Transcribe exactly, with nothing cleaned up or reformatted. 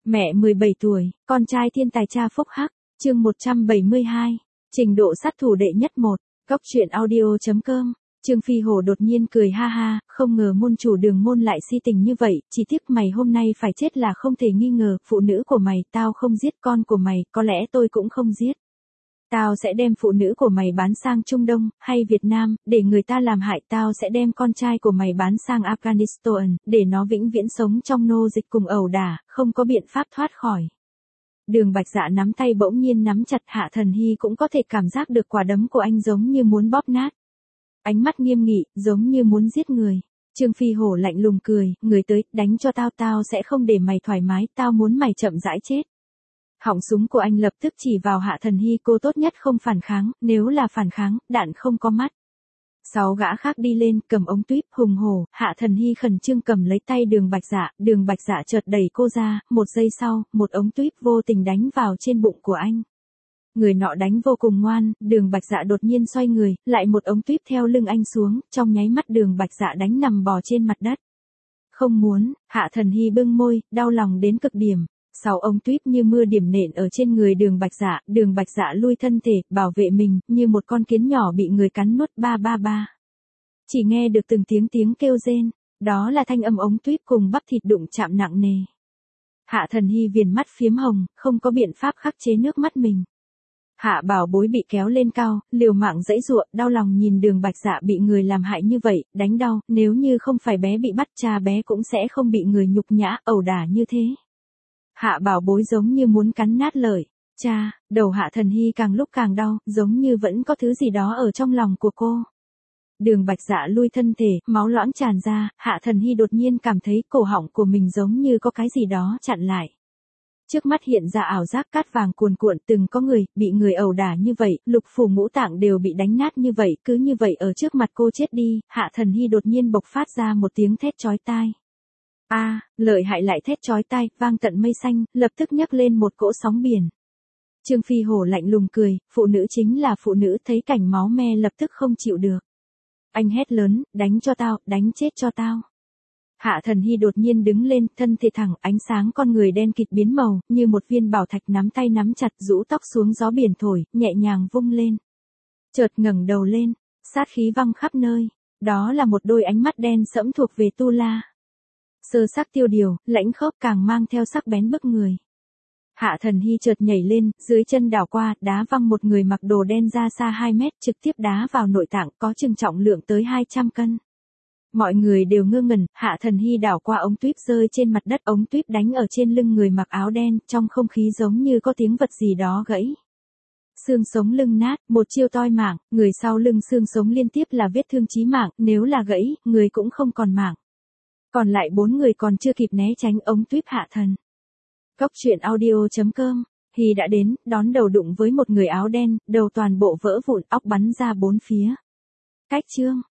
Mẹ mười bảy tuổi, con trai thiên tài cha phúc hắc, chương một trăm bảy mươi hai, trình độ sát thủ đệ nhất một, góc truyện audio.com. Trương Phi Hổ đột nhiên cười ha ha, không ngờ môn chủ Đường môn lại si tình như vậy, chỉ tiếc mày hôm nay phải chết là không thể nghi ngờ, phụ nữ của mày tao không giết, con của mày có lẽ tôi cũng không giết. Tao sẽ đem phụ nữ của mày bán sang Trung Đông, hay Việt Nam, để người ta làm hại. Tao sẽ đem con trai của mày bán sang Afghanistan, để nó vĩnh viễn sống trong nô dịch cùng ẩu đả, không có biện pháp thoát khỏi. Đường Bạch Dạ nắm tay bỗng nhiên nắm chặt, Hạ Thần Hy cũng có thể cảm giác được quả đấm của anh giống như muốn bóp nát. Ánh mắt nghiêm nghị, giống như muốn giết người. Trương Phi Hổ lạnh lùng cười, người tới, đánh cho tao, tao sẽ không để mày thoải mái, tao muốn mày chậm rãi chết. Họng súng của anh lập tức chỉ vào Hạ Thần Hy, cô tốt nhất không phản kháng, nếu là phản kháng, đạn không có mắt. Sáu gã khác đi lên, cầm ống tuýp, hùng hổ, Hạ Thần Hy khẩn trương cầm lấy tay Đường Bạch Dạ, Đường Bạch Dạ chợt đẩy cô ra, một giây sau, một ống tuýp vô tình đánh vào trên bụng của anh. Người nọ đánh vô cùng ngoan, Đường Bạch Dạ đột nhiên xoay người, lại một ống tuýp theo lưng anh xuống, trong nháy mắt Đường Bạch Dạ đánh nằm bò trên mặt đất. Không muốn, Hạ Thần Hy bưng môi, đau lòng đến cực điểm. Sáu ống tuýp như mưa điểm nện ở trên người Đường Bạch Dạ, Đường Bạch Dạ lui thân thể, bảo vệ mình, như một con kiến nhỏ bị người cắn nuốt, ba ba ba. Chỉ nghe được từng tiếng tiếng kêu rên, đó là thanh âm ống tuýp cùng bắp thịt đụng chạm nặng nề. Hạ Thần Hy viền mắt phiếm hồng, không có biện pháp khắc chế nước mắt mình. Hạ Bảo Bối bị kéo lên cao, liều mạng giãy giụa, đau lòng nhìn Đường Bạch Dạ bị người làm hại như vậy, đánh đau, nếu như không phải bé bị bắt, cha bé cũng sẽ không bị người nhục nhã, ẩu đả như thế. Hạ Bảo Bối giống như muốn cắn nát lời. Cha, đầu Hạ Thần Hy càng lúc càng đau, giống như vẫn có thứ gì đó ở trong lòng của cô. Đường Bạch Dạ lui thân thể, máu loãng tràn ra, Hạ Thần Hy đột nhiên cảm thấy cổ họng của mình giống như có cái gì đó chặn lại. Trước mắt hiện ra ảo giác cát vàng cuồn cuộn, từng có người, bị người ẩu đả như vậy, lục phủ ngũ tạng đều bị đánh nát như vậy, cứ như vậy ở trước mặt cô chết đi, Hạ Thần Hy đột nhiên bộc phát ra một tiếng thét chói tai. A, à, lợi hại lại thét chói tai, vang tận mây xanh, lập tức nhấc lên một cỗ sóng biển. Trương Phi Hổ lạnh lùng cười, phụ nữ chính là phụ nữ, thấy cảnh máu me lập tức không chịu được. Anh hét lớn, đánh cho tao, đánh chết cho tao. Hạ Thần Hy đột nhiên đứng lên, thân thể thẳng, ánh sáng con người đen kịt biến màu, như một viên bảo thạch nắm tay nắm chặt, rũ tóc xuống gió biển thổi, nhẹ nhàng vung lên. Chợt ngẩng đầu lên, sát khí văng khắp nơi, đó là một đôi ánh mắt đen sẫm thuộc về Tu La. Sơ sắc tiêu điều, lãnh khốc càng mang theo sắc bén bức người. Hạ Thần Hy chợt nhảy lên, dưới chân đảo qua, đá văng một người mặc đồ đen ra xa hai mét, trực tiếp đá vào nội tạng, có chừng trọng lượng tới hai trăm cân. Mọi người đều ngơ ngẩn, Hạ Thần Hy đảo qua ống tuýp rơi trên mặt đất, ống tuýp đánh ở trên lưng người mặc áo đen, trong không khí giống như có tiếng vật gì đó gãy. Xương sống lưng nát, một chiêu toi mạng, người sau lưng xương sống liên tiếp là vết thương chí mạng, nếu là gãy, người cũng không còn mạng. Còn lại bốn người còn chưa kịp né tránh ống tuýp Hạ Thần. Góc truyện audio.com, Hy đã đến, đón đầu đụng với một người áo đen, đầu toàn bộ vỡ vụn, óc bắn ra bốn phía. Cách chương.